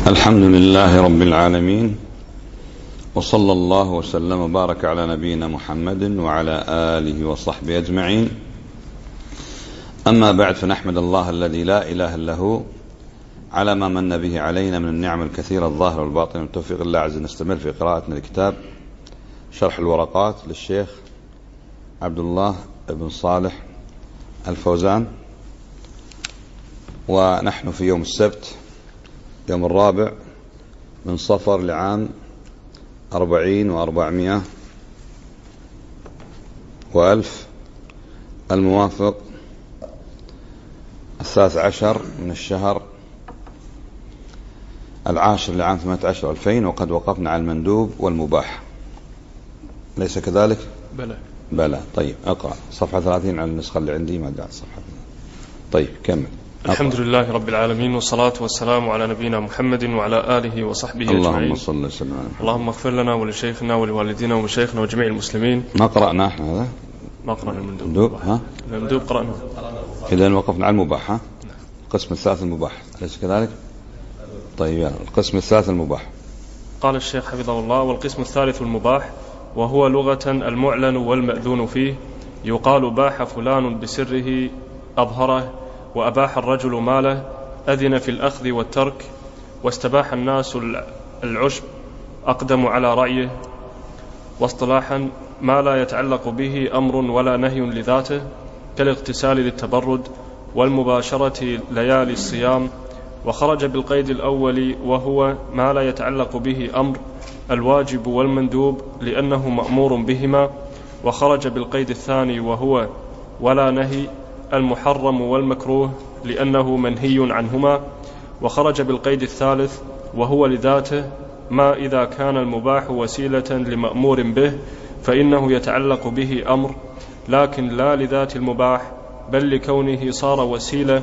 الحمد لله رب العالمين، وصلى الله وسلم وبارك على نبينا محمد وعلى آله وصحبه أجمعين. أما بعد، فنحمد الله الذي لا إله إلا هو على ما من به علينا من النعم الكثيرة الظاهرة والباطنة، من توفيق الله عز وجل. نستمر في قراءتنا لكتاب شرح الورقات للشيخ عبد الله بن صالح الفوزان، ونحن في يوم السبت، يوم الرابع من صفر لعام 40 و400 وألف، الموافق 13 من الشهر 10 لعام 18 2000. وقد وقفنا على المندوب والمباح، ليس كذلك؟ بلى. طيب، اقرأ صفحة 30 على النسخة اللي عندي، ما قاعد صفحة. طيب كمل. الحمد لله رب العالمين، والصلاة والسلام على نبينا محمد وعلى آله وصحبه أجمعين. اللهم صل وسلم على محمد. اللهم اغفر لنا ولشيخنا ولوالدينا ومشايخنا وجميع المسلمين. ما قرأنا احنا هذا؟ ما قرأنا المندوب. المندوب قرأنا. إذن وقفنا على المباح. القسم الثالث المباح، أليس كذلك؟ طيب، يعني القسم الثالث المباح. قال الشيخ حفظه الله: والقسم الثالث المباح، وهو لغة المعلن والمأذون فيه. يقال باح فلان بسره أظهره، وأباح الرجل ماله، أذن في الأخذ والترك، واستباح الناس العشب أقدم على رأيه. واصطلاحا ما لا يتعلق به أمر ولا نهي لذاته، كالاغتسال للتبرد والمباشرة ليالي الصيام. وخرج بالقيد الأول وهو ما لا يتعلق به أمر، الواجب والمندوب، لأنه مأمور بهما. وخرج بالقيد الثاني وهو ولا نهي، المحرم والمكروه، لأنه منهي عنهما. وخرج بالقيد الثالث وهو لذاته، ما إذا كان المباح وسيلة لمأمور به فإنه يتعلق به أمر، لكن لا لذات المباح، بل لكونه صار وسيلة.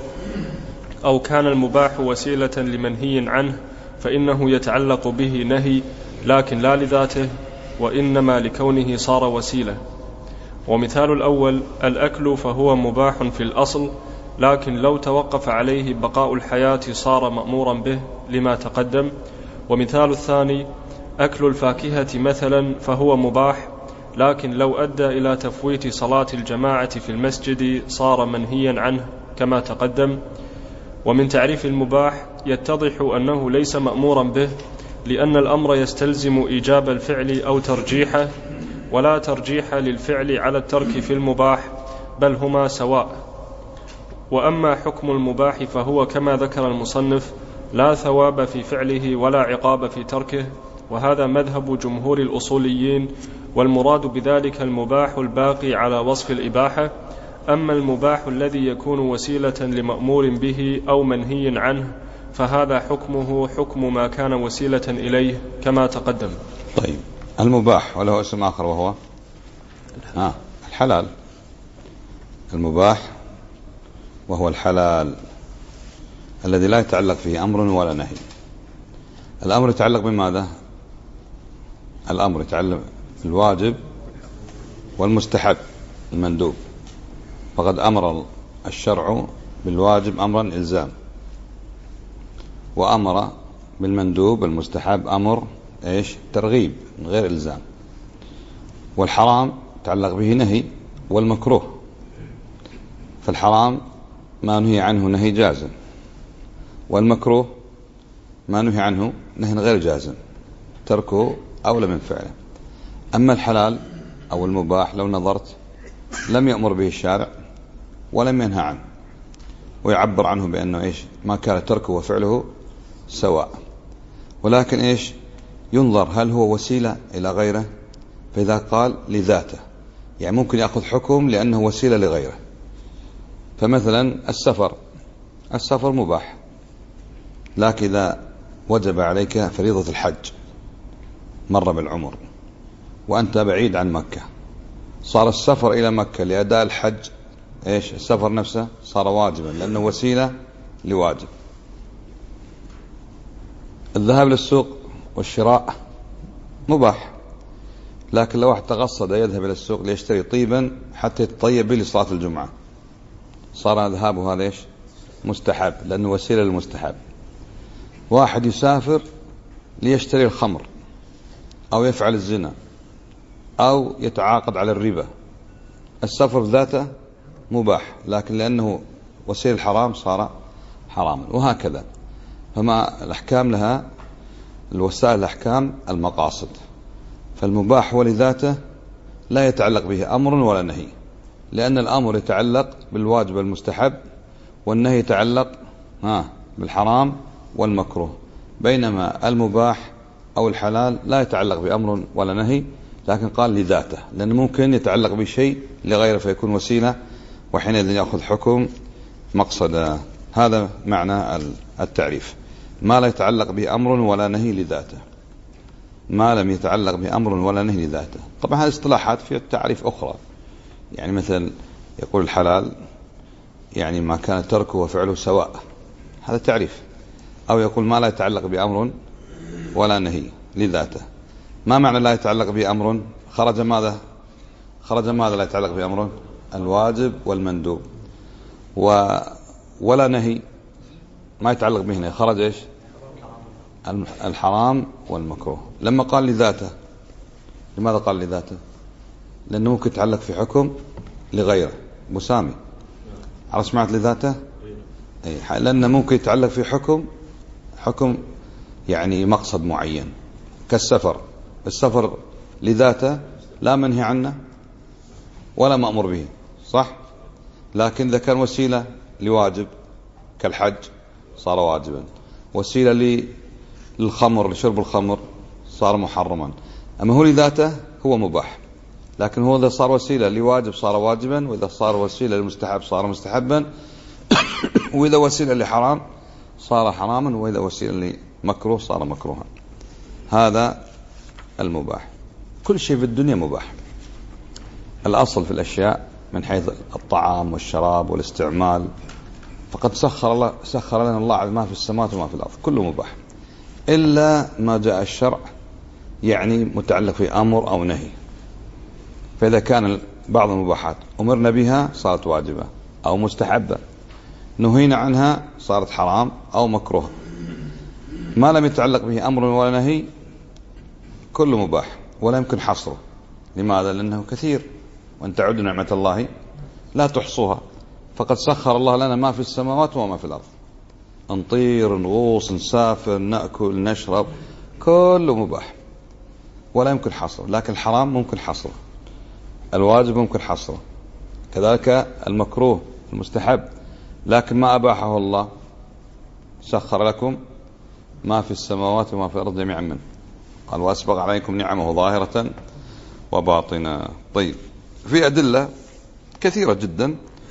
أو كان المباح وسيلة لمنهي عنه فإنه يتعلق به نهي، لكن لا لذاته، وإنما لكونه صار وسيلة. ومثال الأول الأكل، فهو مباح في الأصل، لكن لو توقف عليه بقاء الحياة صار مأمورا به لما تقدم. ومثال الثاني أكل الفاكهة مثلا، فهو مباح، لكن لو أدى إلى تفويت صلاة الجماعة في المسجد صار منهيا عنه كما تقدم. ومن تعريف المباح يتضح أنه ليس مأمورا به، لأن الأمر يستلزم إيجاب الفعل أو ترجيحه، ولا ترجيح للفعل على الترك في المباح، بل هما سواء. وأما حكم المباح فهو كما ذكر المصنف: لا ثواب في فعله ولا عقاب في تركه، وهذا مذهب جمهور الأصوليين، والمراد بذلك المباح الباقي على وصف الإباحة. أما المباح الذي يكون وسيلة لمأمور به أو منهي عنه فهذا حكمه حكم ما كان وسيلة إليه كما تقدم. طيب، المباح وله اسم آخر وهو الحلال. المباح وهو الحلال الذي لا يتعلق فيه أمر ولا نهي. الأمر يتعلق بماذا؟ الأمر يتعلق بالواجب والمستحب المندوب، فقد أمر الشرع بالواجب أمرا إلزام، وأمر بالمندوب المستحب أمر ترغيب من غير إلزام. والحرام يتعلق به نهي، والمكروه، فالحرام ما نهي عنه نهي جازم، والمكروه ما نهي عنه نهي غير جازم، تركه أولى من فعله. أما الحلال أو المباح لو نظرت لم يأمر به الشارع ولم ينهى عنه، ويعبر عنه بأنه ما كان تركه وفعله سواء، ولكن ينظر هل هو وسيلة إلى غيره. فإذا قال لذاته، يعني ممكن يأخذ حكم لأنه وسيلة لغيره. فمثلا السفر مباح، لكن إذا وجب عليك فريضة الحج مرة بالعمر وأنت بعيد عن مكة، صار السفر إلى مكة لأداء الحج السفر نفسه صار واجبا، لأنه وسيلة لواجب. الذهاب للسوق والشراء مباح، لكن لو واحد تقصد يذهب إلى السوق ليشتري طيبا حتى يتطيب به لصلاة الجمعة، صار ذهابه هذا مستحب، لأنه وسيلة للمستحب. واحد يسافر ليشتري الخمر أو يفعل الزنا أو يتعاقد على الربا، السفر ذاته مباح، لكن لأنه وسيلة الحرام صار حراما، وهكذا. فما الأحكام لها الوسائل، الأحكام المقاصد. فالمباح هو لذاته لا يتعلق به أمر ولا نهي، لأن الأمر يتعلق بالواجب المستحب، والنهي يتعلق بالحرام والمكروه، بينما المباح أو الحلال لا يتعلق بأمر ولا نهي، لكن قال لذاته، لأنه ممكن يتعلق بشيء لغيره فيكون وسيلة، وحينئذ يأخذ حكم مقصدا. هذا معنى التعريف: ما لا يتعلق بأمر ولا نهي لذاته، ما لم يتعلق بأمر ولا نهي لذاته. طبعا هذه اصطلاحات في التعريف أخرى، يعني مثل يقول الحلال يعني ما كان تركه وفعله سواء، هذا تعريف. أو يقول ما لا يتعلق بأمر ولا نهي لذاته. ما معنى لا يتعلق بأمر؟ خرج ماذا لا يتعلق بأمر؟ الواجب والمندوب. ولا نهي ما يتعلق به، خرج إيش؟ الحرام والمكروه. لما قال لذاته، لماذا قال لذاته؟ لأنه ممكن يتعلق في حكم لغيره. مسامي على سمعت لذاته، لأنه ممكن يتعلق في حكم يعني مقصد معين، كالسفر. السفر لذاته لا منهي عنه ولا مأمور به، صح؟ لكن إذا كان وسيلة لواجب كالحج صار واجبا، وسيلة للخمر لشرب الخمر صار محرما. أما هو لذاته هو مباح، لكن هو إذا صار وسيلة لواجب صار واجبا، وإذا صار وسيلة للمستحب صار مستحبا، وإذا وسيلة لحرام صار حراما، وإذا وسيلة لمكروه صار مكروها. هذا المباح. كل شيء في الدنيا مباح. الأصل في الأشياء من حيث الطعام والشراب والاستعمال، فقد سخر لنا الله ما في السماوات وما في الأرض، كله مباح، إلا ما جاء الشرع يعني متعلق في أمر أو نهي. فإذا كان بعض المباحات أمرنا بها صارت واجبة أو مستحبة، نهينا عنها صارت حرام أو مكروه. ما لم يتعلق به أمر ولا نهي كله مباح ولا يمكن حصره. لماذا؟ لأنه كثير، وأن تعدوا نعمة الله لا تحصوها. فقد سخر الله لنا ما في السماوات وما في الأرض، نطير نغوص نسافر نأكل نشرب، كله مباح ولا يمكن حصره. لكن الحرام ممكن حصره، الواجب ممكن حصره، كذلك المكروه المستحب. لكن ما أباحه الله سخر لكم ما في السماوات وما في الأرض جميعا منه، قال وأسبغ عليكم نعمه ظاهرة وباطنة. طيب، في أدلة كثيرة جدا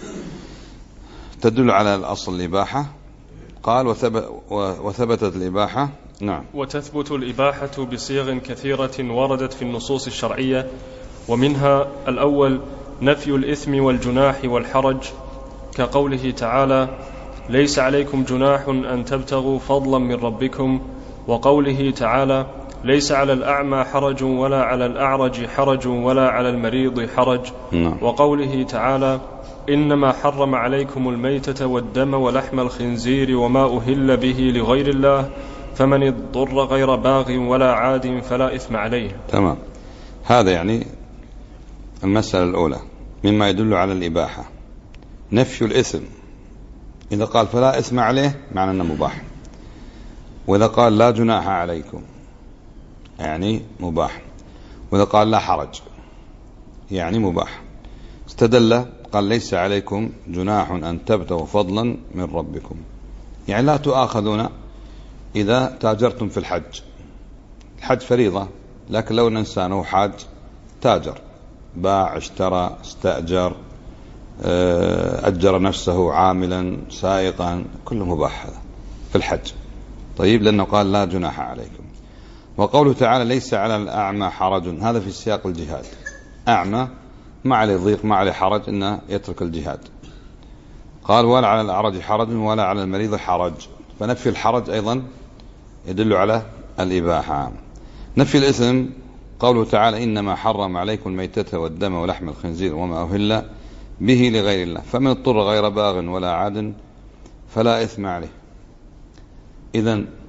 تدل على الأصل الإباحة. قال وثبتت الإباحة. نعم. وتثبت الإباحة بصيغ كثيرة وردت في النصوص الشرعية، ومنها الأول نفي الإثم والجناح والحرج، كقوله تعالى ليس عليكم جناح أن تبتغوا فضلا من ربكم، وقوله تعالى ليس على الأعمى حرج ولا على الأعرج حرج ولا على المريض حرج، وقوله تعالى إنما حرم عليكم الميتة والدم ولحم الخنزير وما أهل به لغير الله فمن اضطر غير باغ ولا عاد فلا إثم عليه. تمام. هذا يعني المسألة الأولى مما يدل على الإباحة، نفي الإثم. إذا قال فلا إثم عليه معنى أنه مباح، وإذا قال لا جناح عليكم يعني مباح، وإذا قال لا حرج يعني مباح. استدل قال ليس عليكم جناح أن تبتغوا فضلا من ربكم، يعني لا تؤاخذون إذا تاجرتم في الحج. الحج فريضة، لكن لو أن إنسان حاج تاجر، باع اشترى استأجر أجر نفسه عاملا سائقا، كله مباح هذا في الحج. طيب، لأنه قال لا جناح عليكم. وقوله تعالى ليس على الأعمى حرج، هذا في سياق الجهاد. أعمى ما عليه ضيق ما عليه حرج إنه يترك الجهاد. قال ولا على الأعرج حرج ولا على المريض حرج، فنفي الحرج أيضا يدل على الإباحة. نفي الإثم قوله تعالى إنما حرم عليكم الميتة والدم ولحم الخنزير وما أهل به لغير الله فمن اضطر غير باغ ولا عاد فلا إثم عليه. إذن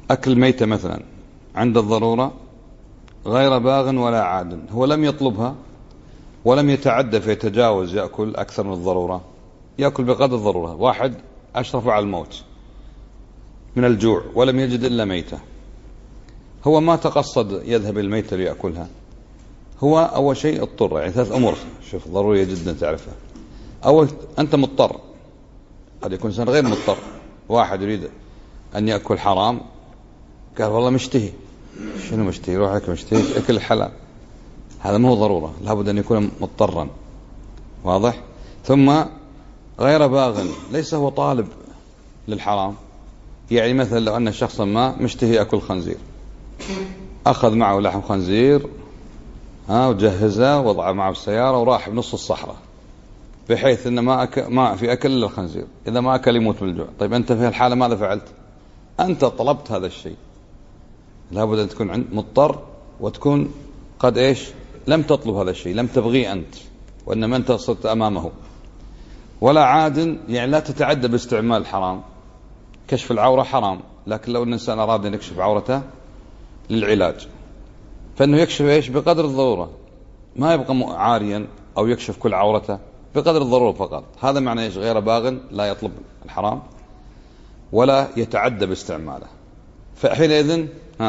أكل ميتة مثلا عند الضرورة غير باغ ولا عاد، هو لم يطلبها ولم يتعدى فيتجاوز يأكل أكثر من الضرورة، يأكل بقدر الضرورة. واحد أشرف على الموت من الجوع ولم يجد إلا ميتة، هو ما تقصد يذهب الميتة ليأكلها، هو أول شيء اضطر. يعني ثلاث أمور شوف ضرورية جدا تعرفها. أول، أنت مضطر، قد يكون إنسان غير مضطر. واحد يريد أن يأكل حرام، قال والله مشتهي. شنو مشتهي؟ روح لك مشتهي أكل الحلال، هذا ما هو ضرورة، لابد أن يكون مضطرا. واضح؟ ثم غير باغ، ليس هو طالب للحرام. يعني مثلا لو أن شخصا ما مشتهي أكل خنزير، أخذ معه لحم خنزير وجهزه ووضعه معه بالسيارة وراح بنص الصحراء، بحيث أن ما في أكل إلا الخنزير، إذا ما أكل يموت من الجوع. طيب أنت في الحالة ماذا فعلت؟ أنت طلبت هذا الشيء، لابد أن تكون مضطر، وتكون قد إيش لم تطلب هذا الشيء، لم تبغيه أنت، وإنما أنت صرت أمامه. ولا عاد، يعني لا تتعدى باستعمال الحرام. كشف العورة حرام، لكن لو الإنسان أراد أن يكشف عورته للعلاج، فإنه يكشف إيش بقدر الضرورة، ما يبقى عاريا أو يكشف كل عورته، بقدر الضرورة فقط. هذا معنى إيش؟ غير باغ، لا يطلب الحرام ولا يتعدى باستعماله. فحينئذ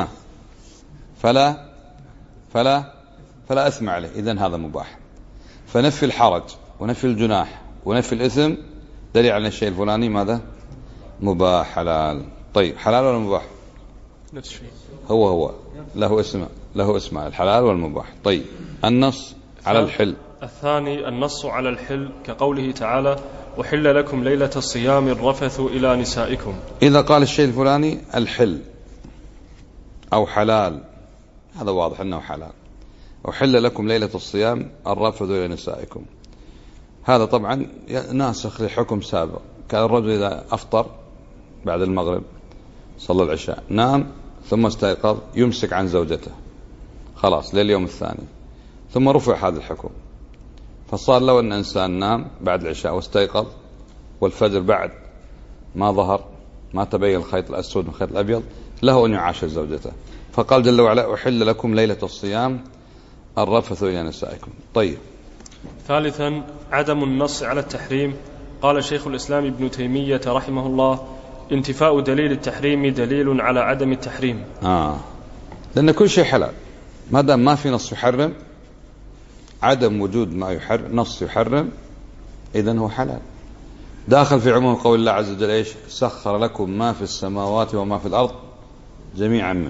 فلا أثم عليه، إذن هذا مباح. فنفي الحرج ونفي الجناح ونفي الإثم دليل على الشيء الفلاني ماذا؟ مباح حلال. طيب حلال ولا مباح؟ نفس الشيء، هو له اسماء الحلال والمباح. طيب النص على الحل الثاني، النص على الحل كقوله تعالى: وحل لكم ليلة الصيام الرفث إلى نسائكم. إذا قال الشيء الفلاني الحل أو حلال، هذا واضح أنه حلال. وحل لكم ليلة الصيام الرفث إلى نسائكم، هذا طبعا ناسخ لحكم سابق. كان الرجل إذا أفطر بعد المغرب صلى العشاء، نام ثم استيقظ، يمسك عن زوجته خلاص لليوم الثاني، ثم رفع هذا الحكم. فصار لو أن إنسان نام بعد العشاء واستيقظ والفجر بعد ما ظهر، ما تبين الخيط الأسود من الخيط الأبيض، له أن يعاشر زوجته. فقال جل وعلا: أحل لكم ليلة الصيام الرفث إلى نسائكم. طيب ثالثا، عدم النص على التحريم. قال شيخ الإسلام ابن تيمية رحمه الله: انتفاء دليل التحريم دليل على عدم التحريم. لأن كل شيء حلال ما دام ما في نص يحرم، عدم وجود ما نص يحرم إذن هو حلال. داخل في عموم قول الله عز وجل إيش؟ سخر لكم ما في السماوات وما في الأرض جميعا منه،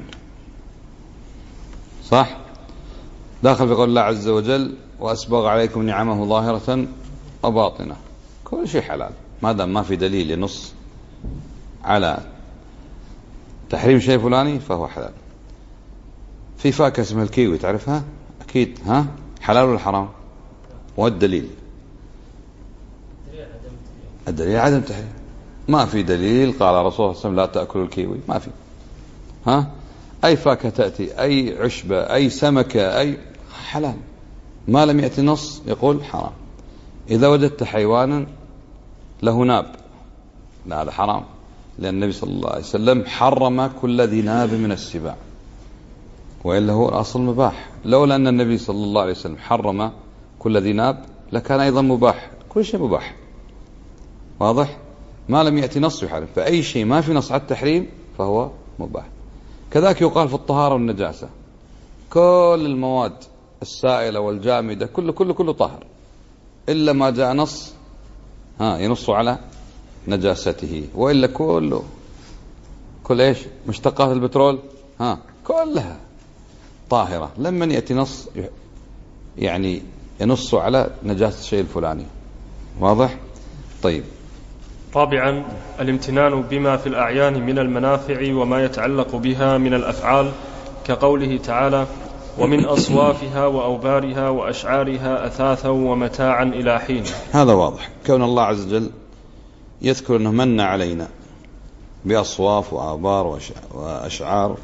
صح؟ داخل في قول الله عز وجل: وأسبغ عليكم نعمه ظاهرة وباطنة. كل شيء حلال ما دام ما في دليل ينص على تحريم شيء فلاني فهو حلال. في فاكهة اسمها الكيوي، تعرفها أكيد؟ حلال ولا حرام؟ والدليل؟ الدليل عدم التحريم. ما في دليل قال الرسول صلى الله عليه وسلم لا تأكلوا الكيوي، ما في. أي فاكهة تأتي، أي عشبة، أي سمكة، أي حلال، ما لم يأتي نص يقول حرام. إذا وجدت حيوانا له ناب، لا هذا حرام، لأن النبي صلى الله عليه وسلم حرم كل ذي ناب من السباع، وإلا هو الأصل مباح. لولا أن النبي صلى الله عليه وسلم حرم كل ذي ناب لكان أيضا مباح، كل شيء مباح. واضح؟ ما لم يأتي نص يحرم، فأي شيء ما في نص على التحريم فهو مباح. كذلك يقال في الطهارة والنجاسة، كل المواد السائلة والجامدة كله طاهر، إلا ما جاء نص ينص على نجاسته، وإلا كل إيش؟ مشتقات البترول كلها طاهرة، لما يأتي نص يعني ينص على نجاسة الشيء الفلاني. واضح؟ طيب. رابعا، الامتنان بما في الأعيان من المنافع وما يتعلق بها من الأفعال، كقوله تعالى: ومن أصوافها وأوبارها وأشعارها أثاثا ومتاعا إلى حين. هذا واضح، كون الله عز وجل يذكر أنه من علينا بأصواف وآبار وأشعار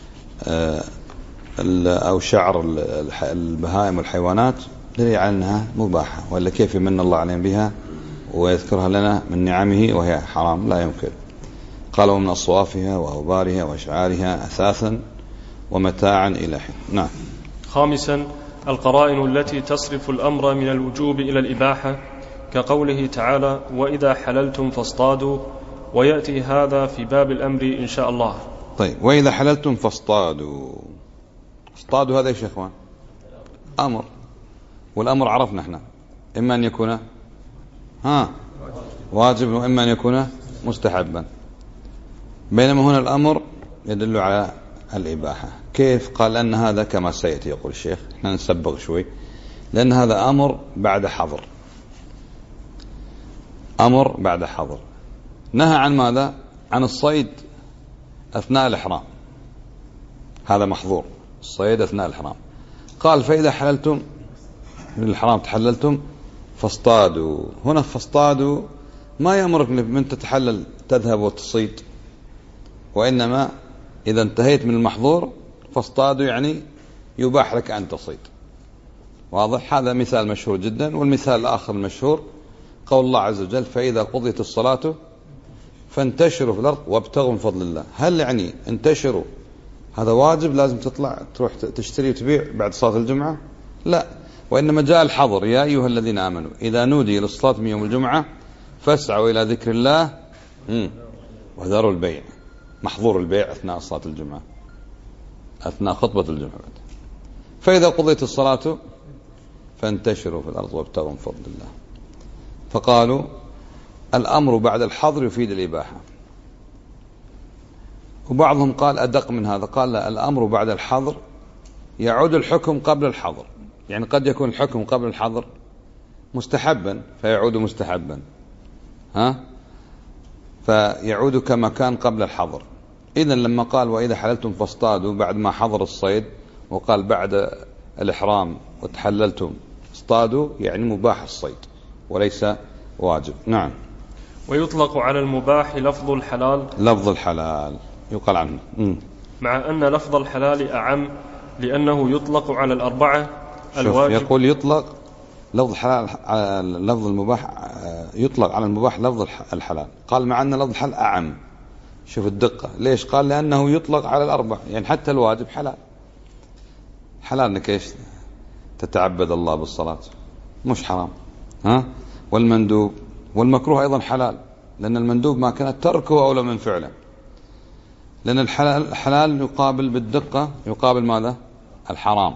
أو شعر البهائم والحيوانات، دليل على أنها مباحة، ولا كيف يمن الله علينا بها ويذكرها لنا من نعمه وهي حرام؟ لا يمكن. قال ومن أصوافها وأوبارها وأشعارها أثاثا ومتاعا إلى حين. نعم. خامسا القرائن التي تصرف الأمر من الوجوب إلى الإباحة، كقوله تعالى وإذا حللتم فاصطادوا، ويأتي هذا في باب الأمر إن شاء الله. طيب، وإذا حللتم فاصطادوا. اصطادوا هذا يا إخوان أمر، والأمر عرفنا احنا إما أن يكون واجب وإما أن يكون مستحبا، بينما هنا الأمر يدل على الإباحة. كيف؟ قال لأن هذا كما سيأتي يقول الشيخ، احنا نسبق شوي، لأن هذا أمر بعد حظر، أمر بعد حظر. نهى عن ماذا؟ عن الصيد أثناء الإحرام، هذا محظور، الصيد أثناء الإحرام. قال فإذا حللتم من الإحرام تحللتم فاصطادوا. هنا فاصطادوا ما يأمرك من تتحلل تذهب وتصيد، وإنما إذا انتهيت من المحظور فاصطادوا يعني يباح لك أن تصيد. واضح؟ هذا مثال مشهور جدا. والمثال الآخر المشهور قول الله عز وجل فإذا قضيت الصلاة فانتشروا في الأرض وابتغوا من فضل الله. هل يعني انتشروا هذا واجب لازم تطلع تروح تشتري وتبيع بعد صلاة الجمعة؟ لا، وإنما جاء الحظر يا أيها الذين آمنوا إذا نودي للصلاة من يوم الجمعة فاسعوا إلى ذكر الله وذروا البيع. محظور البيع أثناء صلاة الجمعة، أثناء خطبة الجمعة. فإذا قضيت الصلاة فانتشروا في الأرض وابتغوا من فضل الله. فقالوا الأمر بعد الحظر يفيد الإباحة. وبعضهم قال أدق من هذا، قال لا، الأمر بعد الحظر يعود الحكم قبل الحظر. يعني قد يكون الحكم قبل الحظر مستحبا فيعود مستحبا، فيعود كما كان قبل الحظر. إذن لما قال وإذا حللتم فاصطادوا بعد ما حظر الصيد، وقال بعد الإحرام وتحللتم اصطادوا، يعني مباح الصيد وليس واجب. نعم. ويطلق على المباح لفظ الحلال، لفظ الحلال يقال عنه، مع أن لفظ الحلال أعم لأنه يطلق على الأربعة الواجب. يقول يطلق لفظ الحلال، لفظ المباح يطلق على المباح لفظ الحلال. قال مع أن لفظ الحلال أعم. شوف الدقة، ليش؟ قال لأنه يطلق على الأربع، يعني حتى الواجب حلال. حلال انك ايش؟ تتعبد الله بالصلاة، مش حرام. والمندوب والمكروه أيضا حلال، لأن المندوب ما كان تركه أولى من فعله. لأن الحلال يقابل بالدقة يقابل ماذا؟ الحرام.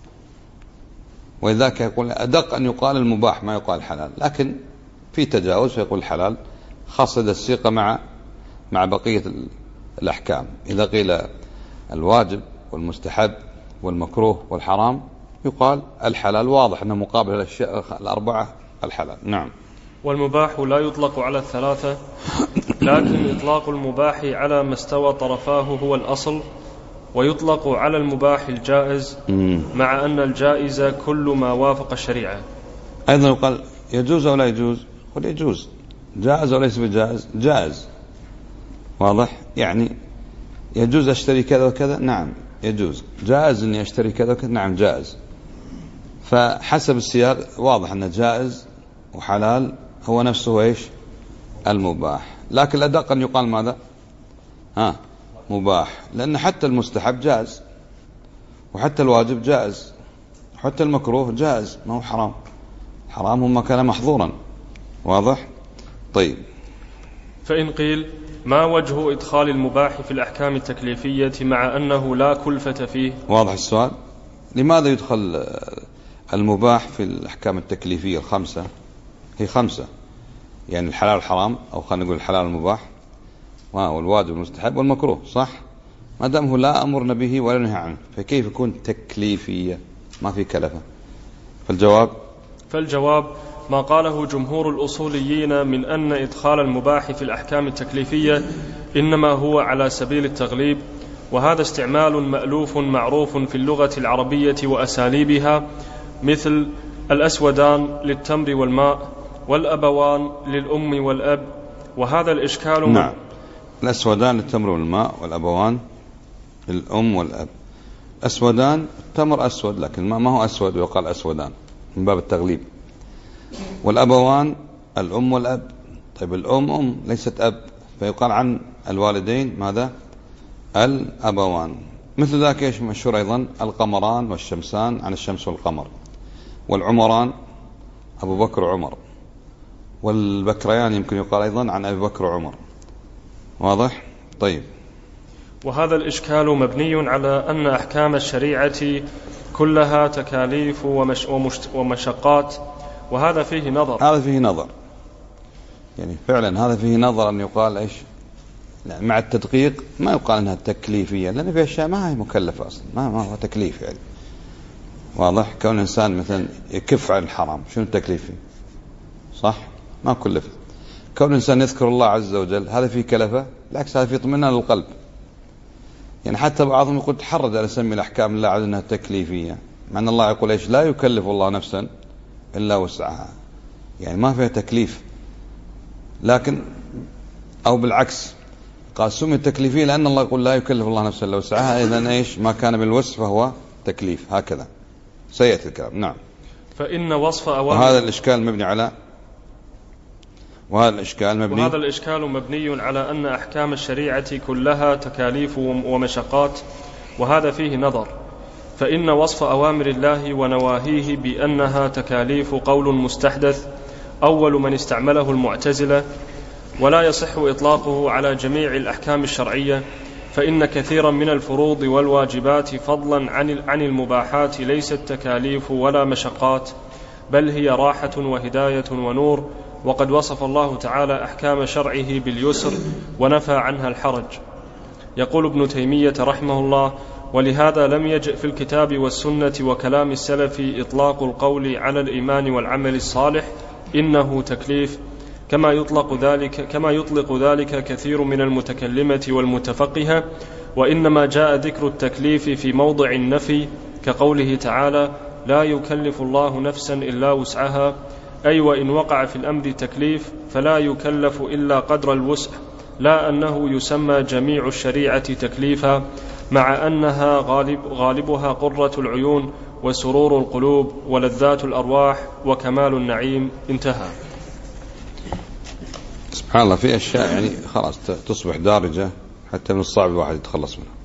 ولذلك يقول أدق أن يقال المباح ما يقال الحلال، لكن في تجاوز فيقول الحلال، خاصة السيقة مع بقية الأحكام. إذا قيل الواجب والمستحب والمكروه والحرام يقال الحلال، واضح أنه مقابل الأشياء الأربعة الحلال. نعم. والمباح لا يطلق على الثلاثة، لكن إطلاق المباح على ما استوى طرفاه هو الأصل، ويطلق على المباح الجائز، مع أن الجائز كل ما وافق الشريعة. أيضا يقال يجوز أو لا يجوز؟ قل يجوز. جائز أو ليس بجائز؟ جائز. واضح؟ يعني يجوز أشتري كذا وكذا؟ نعم يجوز. جائز أني أشتري كذا وكذا؟ نعم جائز. فحسب السياق واضح أن جائز وحلال هو نفسه إيش؟ المباح. لكن الأدق أن يقال ماذا؟ مباح، لأن حتى المستحب جائز، وحتى الواجب جائز، وحتى المكروه جائز، ما هو حرام. حرام ما كان محظورا. واضح؟ طيب. فإن قيل ما وجه إدخال المباح في الأحكام التكليفية مع أنه لا كلفة فيه؟ واضح السؤال. لماذا يدخل المباح في الأحكام التكليفية الخمسة؟ هي خمسة، يعني الحلال الحرام، أو خلينا نقول الحلال المباح، والواجب المستحب والمكروه، صح؟ ما دامه لا أمرنا به ولا نهى عنه فكيف يكون تكليفية؟ ما في كلفة. فالجواب ما قاله جمهور الأصوليين من أن إدخال المباح في الأحكام التكليفية إنما هو على سبيل التغليب، وهذا استعمال مألوف معروف في اللغة العربية وأساليبها، مثل الأسودان للتمر والماء، والأبوان للأم والأب. وهذا الإشكال نعم، الأسودان للتمر والماء، والأبوان للأم والأب. أسودان، التمر أسود لكن ما هو أسود ويقال أسودان من باب التغليب. والأبوان الأم والأب. طيب الأم ليست أب، فيقال عن الوالدين ماذا؟ الأبوان. مثل ذلك إيش مشهور أيضا؟ القمران والشمسان عن الشمس والقمر، والعمران أبو بكر وعمر، والبكريان يمكن يقال أيضا عن أبي بكر وعمر. واضح؟ طيب. وهذا الإشكال مبني على أن أحكام الشريعة كلها تكاليف ومشقات، وهذا فيه نظر. هذا فيه نظر، يعني فعلا هذا فيه نظر أن يقال إيش، يعني مع التدقيق ما يقال أنها تكليفية، لأن في أشياء ما هي مكلفة أصلا، ما هو تكليف يعني. واضح؟ كون الإنسان مثلا يكف عن الحرام، شنو التكليف فيه؟ صح؟ ما كلف. كون الإنسان يذكر الله عز وجل، هذا فيه كلفة؟ بالعكس هذا فيه اطمئنان للقلب. يعني حتى بعضهم يقول تحرج على سمي الأحكام الله عز أنها تكليفية، مع أن الله يقول إيش؟ لا يكلف الله نفسا إلا وسعها، يعني ما فيها تكليف. لكن أو بالعكس قال سمي تكليفية لأن الله يقول لا يكلف الله نفسا إلا وسعها، إذن إيش؟ ما كان بالوصف فهو تكليف. هكذا سيأتي الكلام. نعم. فإن وصف أوامر، وهذا الإشكال مبني على وهذا الإشكال مبني على أن أحكام الشريعة كلها تكاليف ومشقات، وهذا فيه نظر. فإن وصف أوامر الله ونواهيه بأنها تكاليف قول مستحدث أول من استعمله المعتزلة، ولا يصح إطلاقه على جميع الأحكام الشرعية، فإن كثيرا من الفروض والواجبات فضلا عن المباحات ليست تكاليف ولا مشقات، بل هي راحة وهداية ونور، وقد وصف الله تعالى أحكام شرعه باليسر ونفى عنها الحرج. يقول ابن تيمية رحمه الله: ولهذا لم يجئ في الكتاب والسنة وكلام السلف إطلاق القول على الإيمان والعمل الصالح إنه تكليف، كما يطلق ذلك كثير من المتكلمة والمتفقهة، وإنما جاء ذكر التكليف في موضع النفي، كقوله تعالى: لا يكلف الله نفسا إلا وسعها، أي وإن وقع في الأمر تكليف فلا يكلف إلا قدر الوسع، لا أنه يسمى جميع الشريعة تكليفا، مع أنها غالبها قرة العيون وسرور القلوب ولذات الأرواح وكمال النعيم. انتهى. سبحان الله، في أشياء يعني خلاص تصبح دارجة حتى من الصعب الواحد يتخلص منها،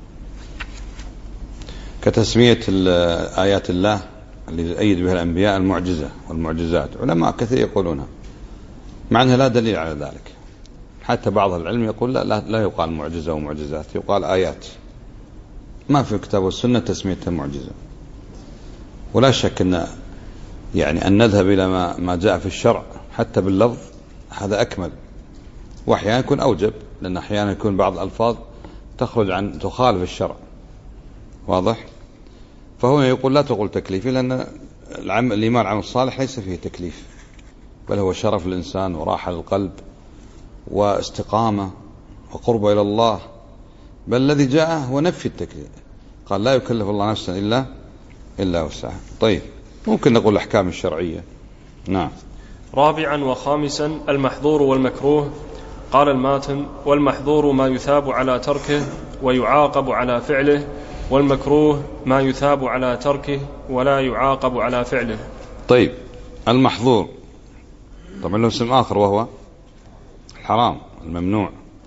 كتسمية آيات الله اللي أيد بها الأنبياء المعجزة والمعجزات. علماء كثير يقولونها مع أنها لا دليل على ذلك. حتى بعض العلم يقول لا يقال معجزة ومعجزات، يقال آيات. ما في الكتاب والسنة تسميتها معجزة. ولا شك أن يعني أن نذهب إلى ما جاء في الشرع حتى باللفظ هذا أكمل، وأحيانا يكون أوجب، لأن أحيانا يكون بعض الألفاظ تخالف الشرع. واضح؟ فهنا يقول لا تقول تكليفي، لأن الإيمان العمل الصالح ليس فيه تكليف، بل هو شرف للإنسان وراحة للقلب واستقامة وقرب إلى الله. بل الذي جاء هو نفي التكليف، قال لا يكلف الله نفسا إلا وسعها. طيب، ممكن نقول الأحكام الشرعية. نعم. رابعا وخامسا المحظور والمكروه. قال الماتن: والمحظور ما يثاب على تركه ويعاقب على فعله، والمكروه ما يثاب على تركه ولا يعاقب على فعله. طيب، المحظور طبعا له اسم آخر وهو الحرام الممنوع.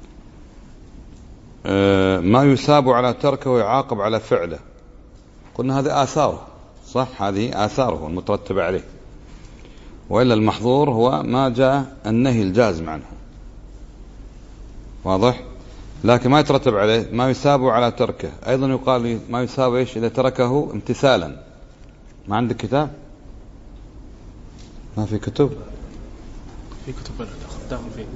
ما يثاب على تركه ويعاقب على فعله، قلنا هذه آثاره، صح؟ هذه آثاره المترتبة عليه. وإلا المحظور هو ما جاء النهي الجازم عنه. واضح؟ لكن ما يترتب عليه ما يثاب على تركه. أيضا يقال ما يثاب إيش إذا تركه امتثالا. ما عندك كتاب؟ ما في كتب؟ في كتب داخل فيه.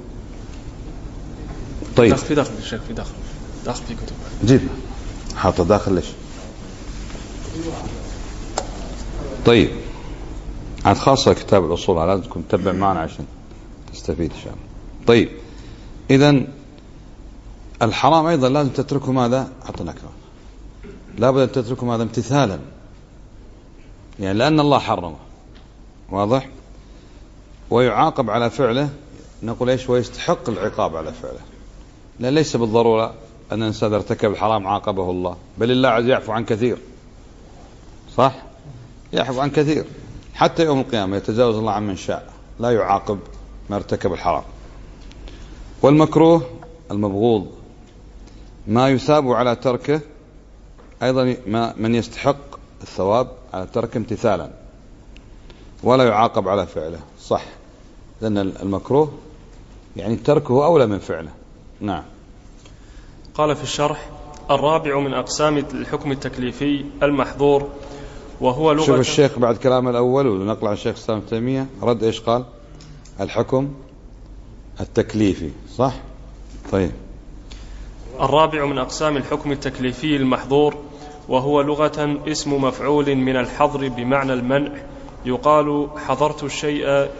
طيب، في داخل الشيخ، في داخل في كتب. جيب حاطه داخل ليش؟ طيب، عاد خاصة كتاب الأصول، لازم تكون تتبع معنا عشان تستفيد إن شاء الله. طيب، إذن الحرام أيضا لازم تتركه ماذا؟ أعطنا كلام. لابد أن تتركه ماذا؟ امتثالا، يعني لأن الله حرمه. واضح؟ ويعاقب على فعله، نقول إيش؟ ويستحق العقاب على فعله، لأن ليس بالضرورة أن الإنسان ارتكب الحرام عاقبه الله، بل الله عز يعفو عن كثير. صح؟ يعفو عن كثير، حتى يوم القيامة يتجاوز الله عن من شاء، لا يعاقب ما ارتكب الحرام. والمكروه المبغوض ما يثاب على تركه، أيضا من يستحق الثواب على ترك امتثالا ولا يعاقب على فعله. صح، لأن المكروه يعني تركه أولى من فعله. نعم. قال في الشرح: الرابع من أقسام الحكم التكليفي المحظور، وهو لغة. شوف الشيخ بعد كلام الأول ونقل عن الشيخ الإسلام ابن تيمية رد إيش قال؟ الحكم التكليفي. صح؟ طيب. الرابع من أقسام الحكم التكليفي المحظور، وهو لغة اسم مفعول من الحظر بمعنى المنع، يقال حظرت الشيء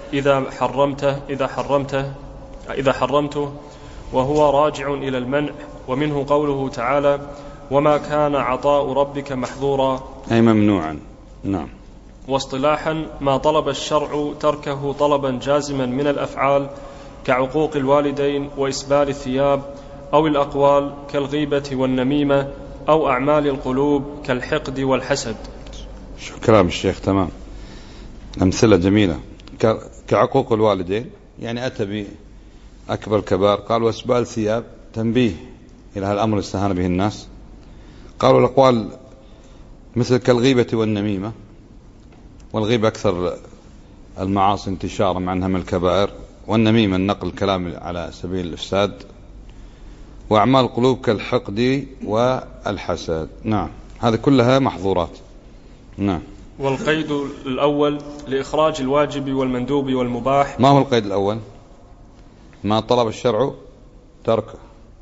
إذا حرمته، وهو راجع إلى المنع، ومنه قوله تعالى: وما كان عطاء ربك محظورا، أي ممنوعا. نعم. واصطلاحا ما طلب الشرع تركه طلبا جازما من الأفعال كعقوق الوالدين وإسبال الثياب، أو الأقوال كالغيبة والنميمة، أو أعمال القلوب كالحقد والحسد. شوف كلام الشيخ تمام، أمثلة جميلة. كعقوق الوالدين يعني أتى بأكبر الكبار، قال وإسبال الثياب تنبيه إلى هذا الأمر استهان به الناس. قالوا الأقوال مثل كالغيبة والنميمة، والغيبة أكثر المعاصي انتشارا مع أنها من الكبائر، والنميمة النقل الكلام على سبيل الإفساد، وأعمال القلوب كالحقد والحسد. نعم، هذه كلها محظورات. نعم. والقيد الأول لإخراج الواجب والمندوب والمباح. ما هو القيد الأول؟ ما طلب الشرع تركه.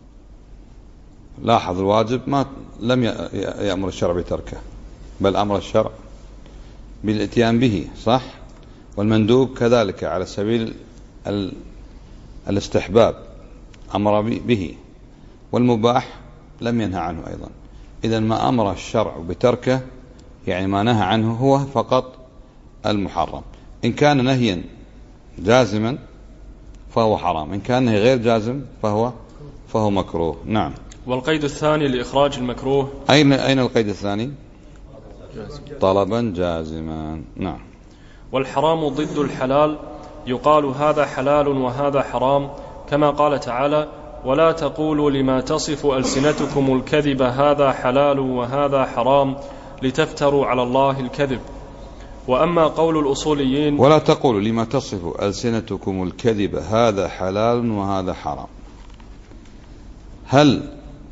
لاحظ الواجب لم يأمر الشرع بتركه، بل أمر الشرع بالاتيان به. صح. والمندوب كذلك على سبيل الاستحباب أمر به، والمباح لم ينهى عنه أيضا. إذن ما أمر الشرع بتركه يعني ما نهى عنه هو فقط المحرم. إن كان نهيا جازما فهو حرام، إن كان نهي غير جازم فهو مكروه. نعم. والقيد الثاني لإخراج المكروه. أين القيد الثاني؟ طلبا جازما. نعم. والحرام ضد الحلال، يقال هذا حلال وهذا حرام، كما قال تعالى: ولا تقولوا لما تصف ألسنتكم الكذب هذا حلال وهذا حرام لتفتروا على الله الكذب. وأما قول الأصوليين: ولا تقولوا لما تصف ألسنتكم الكذب هذا حلال وهذا حرام، هل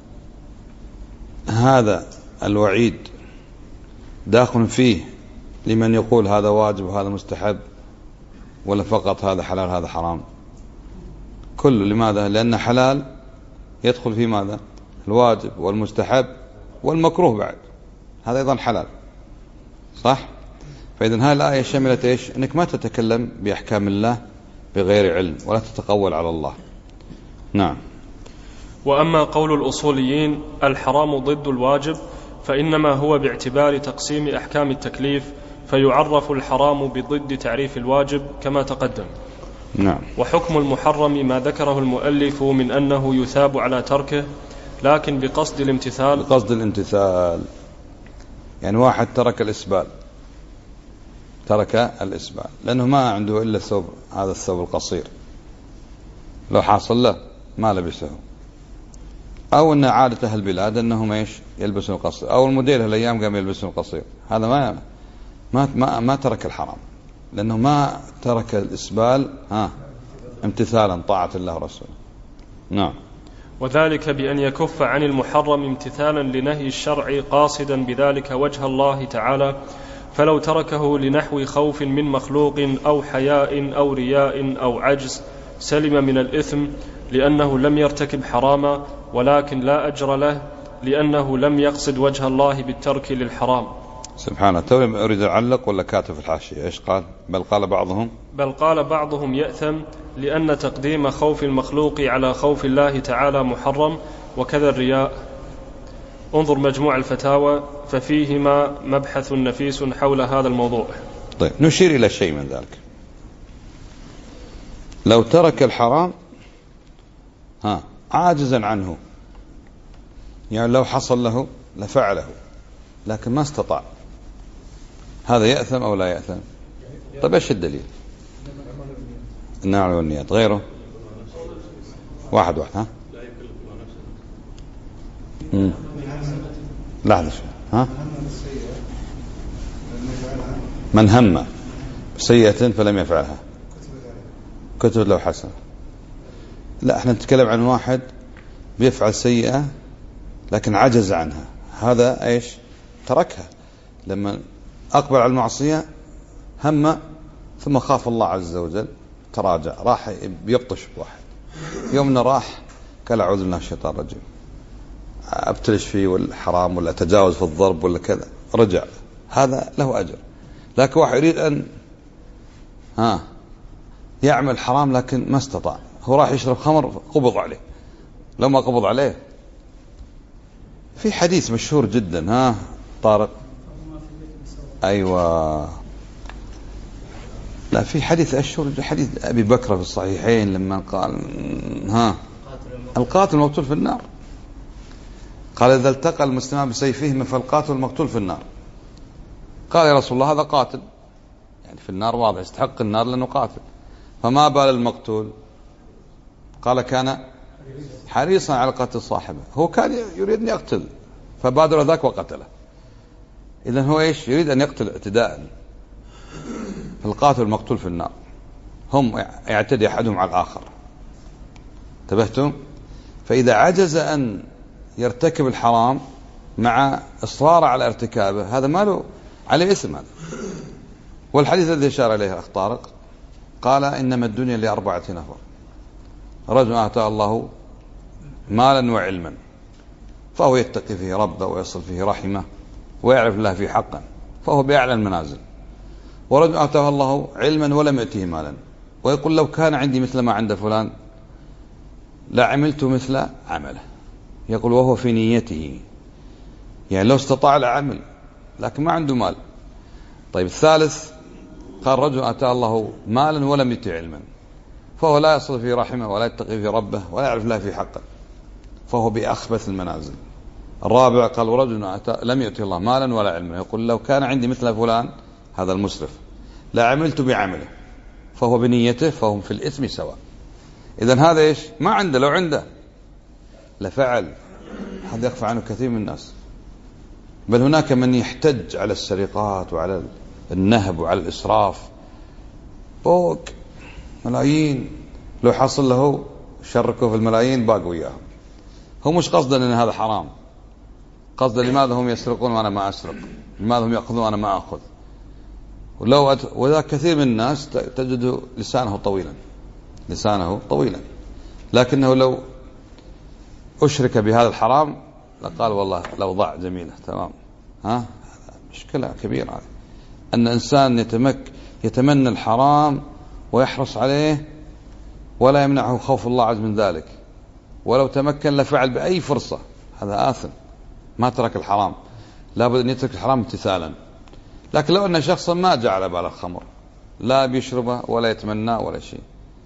هذا الوعيد داخل فيه لمن يقول هذا واجب وهذا مستحب، ولا فقط هذا حلال هذا حرام؟ كله. لماذا؟ لأن حلال يدخل في ماذا؟ الواجب والمستحب والمكروه بعد، هذا أيضا حلال. صح؟ فإذن هذه الآية شملت إيش؟ أنك ما تتكلم بأحكام الله بغير علم ولا تتقول على الله. نعم. وأما قول الأصوليين: الحرام ضد الواجب، فإنما هو باعتبار تقسيم أحكام التكليف، فيعرف الحرام بضد تعريف الواجب كما تقدم. نعم. وحكم المحرم ما ذكره المؤلف من أنه يثاب على تركه، لكن بقصد الامتثال. بقصد الامتثال يعني واحد ترك الإسبال لأنه ما عنده إلا الثوب، هذا الثوب القصير، لو حاصل له ما لبسه، أو أن عادة أهل البلاد أنهم إيش يلبسون القصير، أو المدير هالأيام قام يلبسون القصير، هذا ما ترك الحرام، لأنه ما ترك الإسبال امتثالا طاعة الله ورسوله. نعم. وذلك بأن يكف عن المحرم امتثالا لنهي الشرع قاصدا بذلك وجه الله تعالى، فلو تركه لنحو خوف من مخلوق أو حياء أو رياء أو عجز سلم من الإثم، لأنه لم يرتكب حراما، ولكن لا أجر له لأنه لم يقصد وجه الله بالترك للحرام. سبحانه. تولي أريد أعلق ولا كاتب الحاشية إيش قال؟ بل قال بعضهم يأثم لأن تقديم خوف المخلوق على خوف الله تعالى محرم، وكذا الرياء. انظر مجموع الفتاوى ففيهما مبحث نفيس حول هذا الموضوع. طيب، نشير إلى شيء من ذلك. لو ترك الحرام عاجزا عنه، يعني لو حصل له لفعله لكن ما استطاع، هذا يأثم أو لا يأثم؟ طيب إيش الدليل؟ النعم والنيات. غيره واحد ها. لحظة شوي. ها. من هم بسيئة فلم يفعلها كتبت له حسنة. لا، احنا نتكلم عن واحد بيفعل سيئة لكن عجز عنها. هذا ايش؟ تركها. لما اقبل على المعصية هم ثم خاف الله عز وجل تراجع، راح بيبطش بواحد. يومنا راح قال اعوذ بالله من الشيطان الرجيم، ابتلش فيه ولا حرام ولا تجاوز في الضرب ولا كذا، رجع، هذا له اجر. لكن واحد يريد ان يعمل حرام لكن ما استطاع، هو راح يشرب خمر قبض عليه. لو ما قبض عليه، في حديث مشهور جدا طارق، ايوه، لا في حديث أشهر، حديث أبي بكر في الصحيحين لما قال القاتل المقتول في النار. قال إذا التقى المسلمان بسيفهما فالقاتل المقتول في النار. قال يا رسول الله هذا قاتل، يعني في النار واضح، يستحق النار لأنه قاتل، فما بال المقتول؟ قال كان حريصا على قتل صاحبه، هو كان يريد أن يقتل فبادر ذاك وقتله. إذن هو إيش؟ يريد أن يقتل اعتداء. القاتل المقتول في النار، هم يعتدي أحدهم على الآخر. انتبهتم؟ فإذا عجز أن يرتكب الحرام مع إصرار على ارتكابه، هذا ما له عليه اسم. هذا والحديث الذي أشار إليه أخ طارق، قال إنما الدنيا لأربعة نفر: رجل آتاه الله مالا وعلما فهو يتقي فيه ربه ويصل فيه رحمه ويعرف الله فيه حقا فهو بأعلى المنازل، ورجل آتاه الله علما ولم يأته مالا ويقول لو كان عندي مثل ما عند فلان لعملت مثل عمله، يقول وهو في نيته، يعني لو استطاع لعمل لكن ما عنده مال. طيب الثالث قال رجل آتاه الله مالا ولم يأته علما فهو لا يصل فيه رحمه ولا يتقي فيه ربه ولا يعرف الله فيه حقا فهو بأخبث المنازل. الرابع قال ورجل لم يأته الله مالا ولا علما، يقول لو كان عندي مثل فلان، هذا المسرف، لا عملت بعمله فهو بنيته فهم في الإثم سواء. إذن هذا إيش؟ ما عنده، لو عنده لفعل. هذا يخفى عنه كثير من الناس، بل هناك من يحتج على السرقات وعلى النهب وعلى الإسراف فوق ملايين، لو حصل له شركوا في الملايين باقوا إياهم. هو مش قصدا أن هذا حرام، قصدا لماذا هم يسرقون وأنا ما أسرق، لماذا هم يأخذون وأنا ما أخذ. وذا كثير من الناس تجد لسانه طويلا لكنه لو أشرك بهذا الحرام لقال والله لو ضاع جميلة تمام. مشكلة كبيرة هذه، أن إنسان يتمنى الحرام ويحرص عليه ولا يمنعه خوف الله عز من ذلك، ولو تمكن لفعل بأي فرصة، هذا آثم، ما ترك الحرام، لابد أن يترك الحرام امتثالا. لكن لو أن شخصا ما جعل بال الخمر، لا بيشربه ولا يتمنى ولا شيء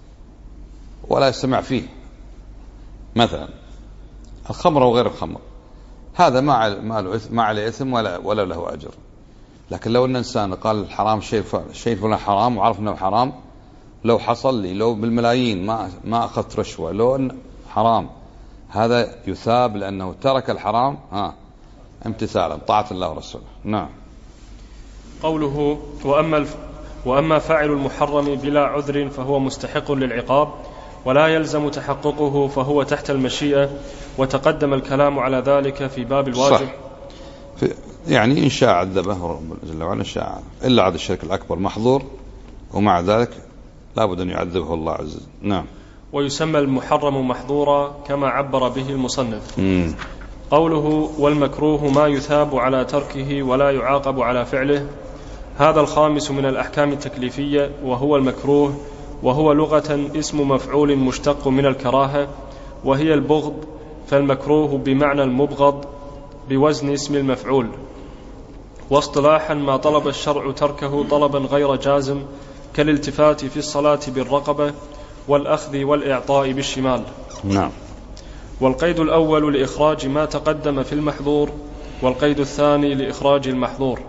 ولا يستمع فيه، مثلا الخمر وغير الخمر، هذا ما عليه إثم ولا له أجر. لكن لو أن إنسان قال الحرام شيء فلان حرام وعرف أنه حرام، لو حصل لي لو بالملايين ما أخذت رشوة، لو أن حرام، هذا يثاب لأنه ترك الحرام امتثالا طاعة الله ورسوله. نعم. قوله وأما فاعل المحرم بلا عذر فهو مستحق للعقاب ولا يلزم تحققه فهو تحت المشيئة، وتقدم الكلام على ذلك في باب الواجب. صح. يعني إن شاء عذبه رب جل وعلا، شاء إلا عاد الشرك الأكبر محظور، ومع ذلك لابد أن يعذبه الله عز وجل. نعم. ويسمى المحرم محظورا كما عبر به المصنف. قوله والمكروه ما يثاب على تركه ولا يعاقب على فعله، هذا الخامس من الأحكام التكليفية وهو المكروه، وهو لغة اسم مفعول مشتق من الكراهة وهي البغض، فالمكروه بمعنى المبغض بوزن اسم المفعول. واصطلاحا ما طلب الشرع تركه طلبا غير جازم كالالتفات في الصلاة بالرقبة والأخذ والإعطاء بالشمال. نعم. والقيد الأول لإخراج ما تقدم في المحظور، والقيد الثاني لإخراج المحظور.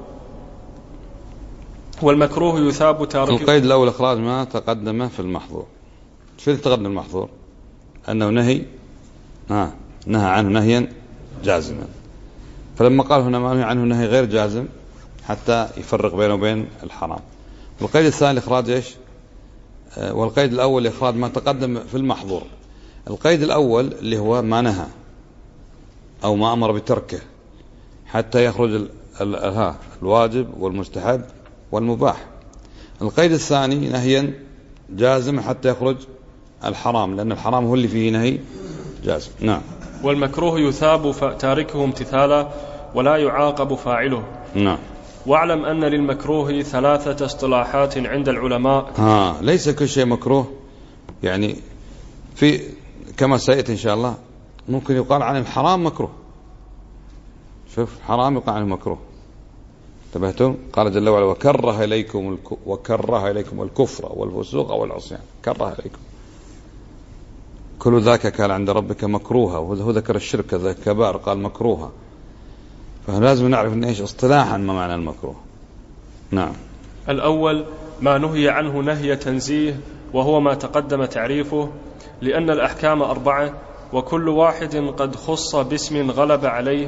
والمكروه يثاب تاركه. القيد الأول إخراج ما تقدم في المحظور. شو تقدم المحظور؟ أنه نهى عنه نهيا جازما. فلما قال هنا ما نهي عنه نهي غير جازم حتى يفرق بينه وبين الحرام. والقيد الثاني إخراج إيش؟ والقيد الأول إخراج ما تقدم في المحظور. القيد الأول اللي هو ما نهى أو ما أمر بتركه حتى يخرج الواجب والمستحب والمباح. القيد الثاني نهيا جازم حتى يخرج الحرام، لأن الحرام هو اللي فيه نهي جازم. نعم. والمكروه يثاب تاركه امتثالا ولا يعاقب فاعله. نعم. واعلم أن للمكروه 3 اصطلاحات عند العلماء. ليس كل شيء مكروه، يعني في كما سيأتي إن شاء الله ممكن يقال عن الحرام مكروه. شوف، حرام يقال عنه مكروه. انتبهتم؟ قال جل وعلا وكره إليكم الكفر والفسوق والعصيان. كره إليكم، كل ذاك كان عند ربك مكروها. وهو ذكر الشرك الكبائر قال مكروها. فلازم نعرف ان ايش اصطلاحا ما معنى المكروه. نعم. الأول ما نهي عنه نهي تنزيه، وهو ما تقدم تعريفه، لأن الأحكام 4 وكل واحد قد خص باسم غلب عليه،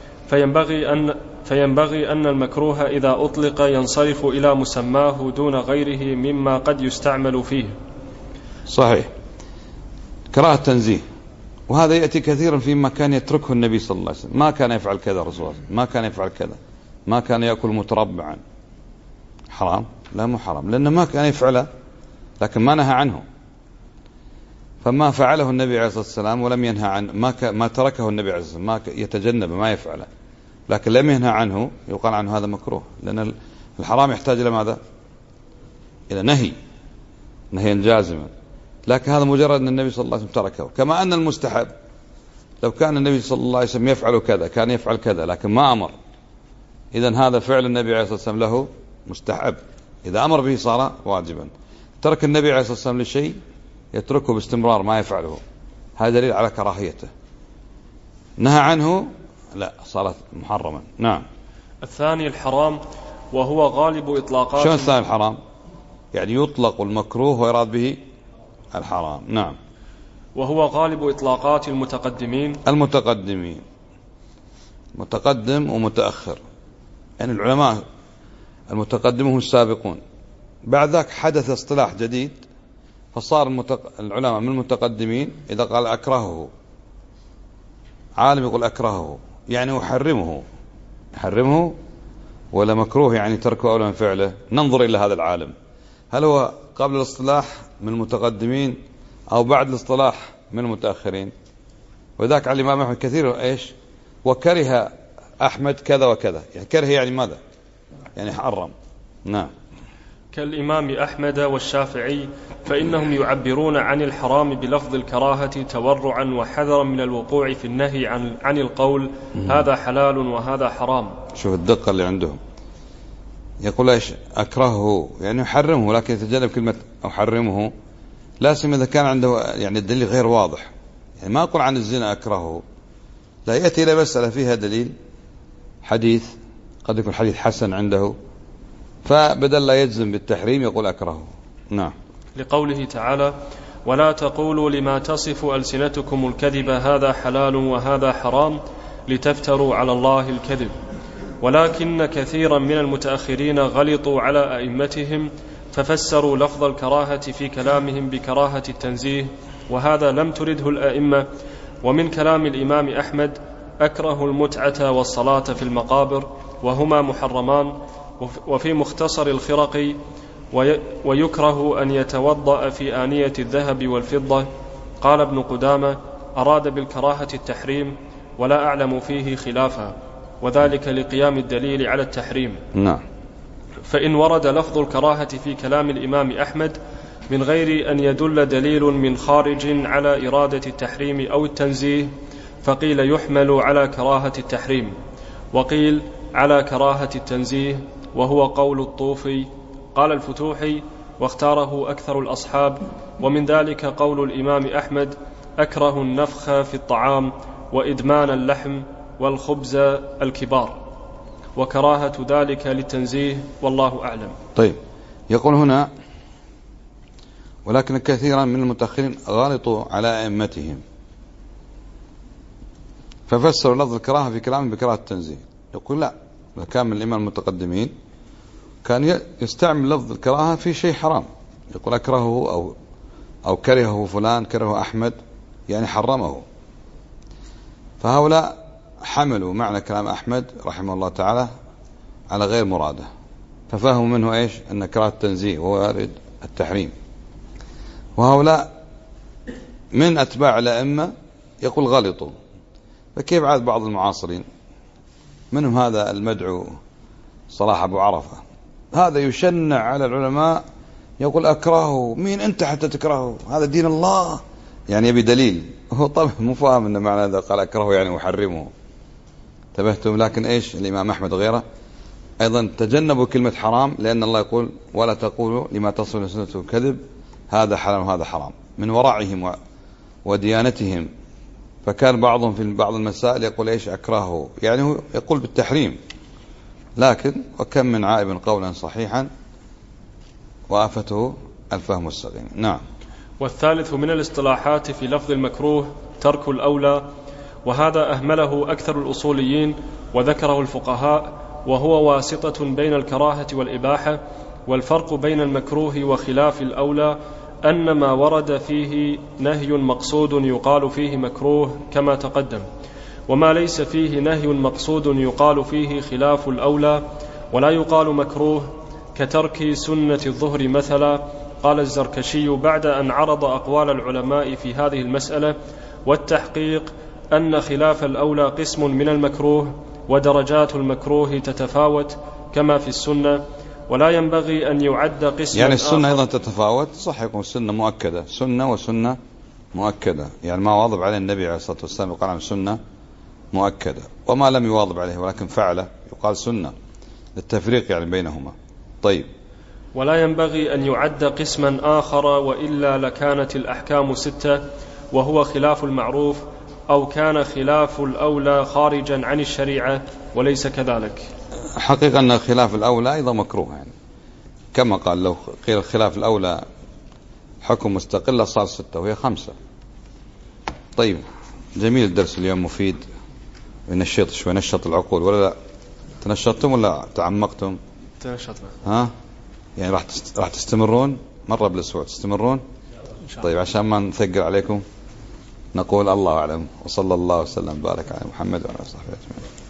فينبغي أن المكروه إذا أطلق ينصرف إلى مسماه دون غيره مما قد يستعمل فيه. صحيح، كراهة تنزيه، وهذا يأتي كثيرا فيما كان يتركه النبي صلى الله عليه وسلم. ما كان يفعل كذا رسول الله، ما كان يفعل كذا، ما كان يأكل متربعا. حرام؟ لا، مو حرام، لأنه ما كان يفعله لكن ما نهى عنه. فما فعله النبي عليه الصلاة والسلام ولم ينهى عنه، ما تركه النبي عليه الصلاة والسلام، ما يتجنب، ما يفعله، لكن لم ينهى عنه، يقال عنه هذا مكروه. لأن الحرام يحتاج إلى ماذا؟ إلى نهيا جازما. لكن هذا مجرد أن النبي صلى الله عليه وسلم تركه. كما أن المستحب لو كان النبي صلى الله عليه وسلم يفعل كذا كان يفعل كذا لكن ما أمر، إذن هذا فعل النبي عليه الصلاة والسلام له مستحب، إذا أمر به صار واجبا. ترك النبي عليه الصلاة والسلام لشيء يتركه باستمرار ما يفعله، هذا دليل على كراهيته. نهى عنه لا، صارت محرما. نعم. الثاني الحرام، وهو غالب إطلاقات. شو الثاني الحرام؟ يعني يطلق المكروه ويراد به الحرام. نعم. وهو غالب إطلاقات المتقدمين، متقدم ومتأخر، يعني العلماء المتقدمون هم السابقون. بعد ذاك حدث اصطلاح جديد فصار العلماء من المتقدمين إذا قال أكرهه، عالم يقول أكرهه يعني يحرمه ولا مكروه يعني تركه أو من فعله. ننظر إلى هذا العالم، هل هو قبل الاصطلاح من المتقدمين أو بعد الاصطلاح من المتأخرين؟ وذاك على الإمام أحمد كثير إيش؟ وكره أحمد كذا وكذا، يعني كره يعني ماذا؟ يعني حرم. نعم. كالإمام أحمد والشافعي، فإنهم يعبرون عن الحرام بلفظ الكراهة تورعا وحذرا من الوقوع في النهي عن القول هذا حلال وهذا حرام. شوف الدقة اللي عندهم. يقول إيش؟ أكرهه يعني يحرمه، لكن يتجنب كلمة أحرمه، لا سيما إذا كان عنده يعني الدليل غير واضح. يعني ما أقول عن الزنا أكرهه، لا، يأتي إلى مسألة فيها دليل، حديث قد يكون حديث حسن عنده، فبدل لا يجزم بالتحريم يقول أكرهه. نعم. لقوله تعالى ولا تقولوا لما تصف ألسنتكم الكذب هذا حلال وهذا حرام لتفتروا على الله الكذب. ولكن كثيرا من المتأخرين غلطوا على أئمتهم ففسروا لفظ الكراهة في كلامهم بكراهة التنزيه، وهذا لم ترده الأئمة. ومن كلام الإمام أحمد أكره المتعة والصلاة في المقابر وهما محرمان. وفي مختصر الخرقي ويكره أن يتوضأ في آنية الذهب والفضة. قال ابن قدامة أراد بالكراهة التحريم ولا أعلم فيه خلافا، وذلك لقيام الدليل على التحريم. نعم. فإن ورد لفظ الكراهة في كلام الإمام أحمد من غير أن يدل دليل من خارج على إرادة التحريم أو التنزيه فقيل يحمل على كراهة التحريم، وقيل على كراهة التنزيه، وهو قول الطوفي. قال الفتوحي واختاره أكثر الأصحاب، ومن ذلك قول الإمام أحمد أكره النفخ في الطعام وإدمان اللحم والخبز الكبار، وكراهة ذلك للتنزيه، والله أعلم. طيب، يقول هنا ولكن كثيرا من المتأخرين غلطوا على أئمتهم ففسروا لفظ الكراهة في كلام بكراهة التنزيه. يقول لا، كان من الإمام المتقدمين كان يستعمل لفظ الكراهة في شيء حرام، يقول أكرهه أو كرهه فلان، كرهه أحمد، يعني حرمه. فهؤلاء حملوا معنى كلام أحمد رحمه الله تعالى على غير مراده، ففهموا منه إيش؟ أن كراهة التنزيه ووارد التحريم. وهؤلاء من أتباع الأئمة يقول غلطوا. فكيف عاد بعض المعاصرين منهم هذا المدعو صلاح أبو عرفة، هذا يشنع على العلماء، يقول أكرهه، مين أنت حتى تكرهه؟ هذا دين الله، يعني يبي دليل. هو طبعا مو فاهم أن معنى هذا قال أكرهه يعني أحرمه. انتبهتم؟ لكن إيش الإمام أحمد وغيره أيضا تجنبوا كلمة حرام، لأن الله يقول ولا تقولوا لما تصل ألسنتكم الكذب هذا حلال وهذا حرام، من ورعهم وديانتهم. فكان بعضهم في بعض المسائل يقول إيش؟ أكرهه، يعني هو يقول بالتحريم، لكن وكم من عائب قولا صحيحا وآفته الفهم السقيم. نعم. والثالث من الاصطلاحات في لفظ المكروه ترك الأولى، وهذا أهمله أكثر الأصوليين وذكره الفقهاء، وهو واسطة بين الكراهة والإباحة. والفرق بين المكروه وخلاف الأولى أن ما ورد فيه نهي مقصود يقال فيه مكروه كما تقدم، وما ليس فيه نهي مقصود يقال فيه خلاف الأولى. ولا يقال مكروه كترك سنة الظهر مثلا. قال الزركشي بعد أن عرض أقوال العلماء في هذه المسألة: والتحقيق أن خلاف الأولى قسم من المكروه، ودرجات المكروه تتفاوت كما في السنة، ولا ينبغي أن يعد قسم يعني السنة أيضا تتفاوت، صح يكون السنة مؤكدة، سنة وسنة مؤكدة، يعني ما واظب عليه النبي عليه الصلاة والسلام يقال عن سنة مؤكدة، وما لم يواظب عليه ولكن فعله يقال سنة، للتفريق يعني بينهما. طيب. ولا ينبغي أن يعد قسما آخر، وإلا لكانت الأحكام 6، وهو خلاف المعروف، أو كان خلاف الأولى خارجا عن الشريعة وليس كذلك. حقيقة أن خلاف الأولى أيضا مكروه، يعني كما قال لو قيل خلاف الأولى حكم مستقل صار 6 وهي 5. طيب، جميل الدرس اليوم، مفيد، ونشط شوي، نشط العقول ولا لا؟ تنشطتم ولا تعمقتم؟ تنشطنا. ها؟ يعني راح تستمرون مرة بالأسبوع، تستمرون؟ طيب، عشان ما نثقل عليكم نقول الله أعلم، وصلى الله وسلم بارك على محمد وعلى صحبه أجمعين.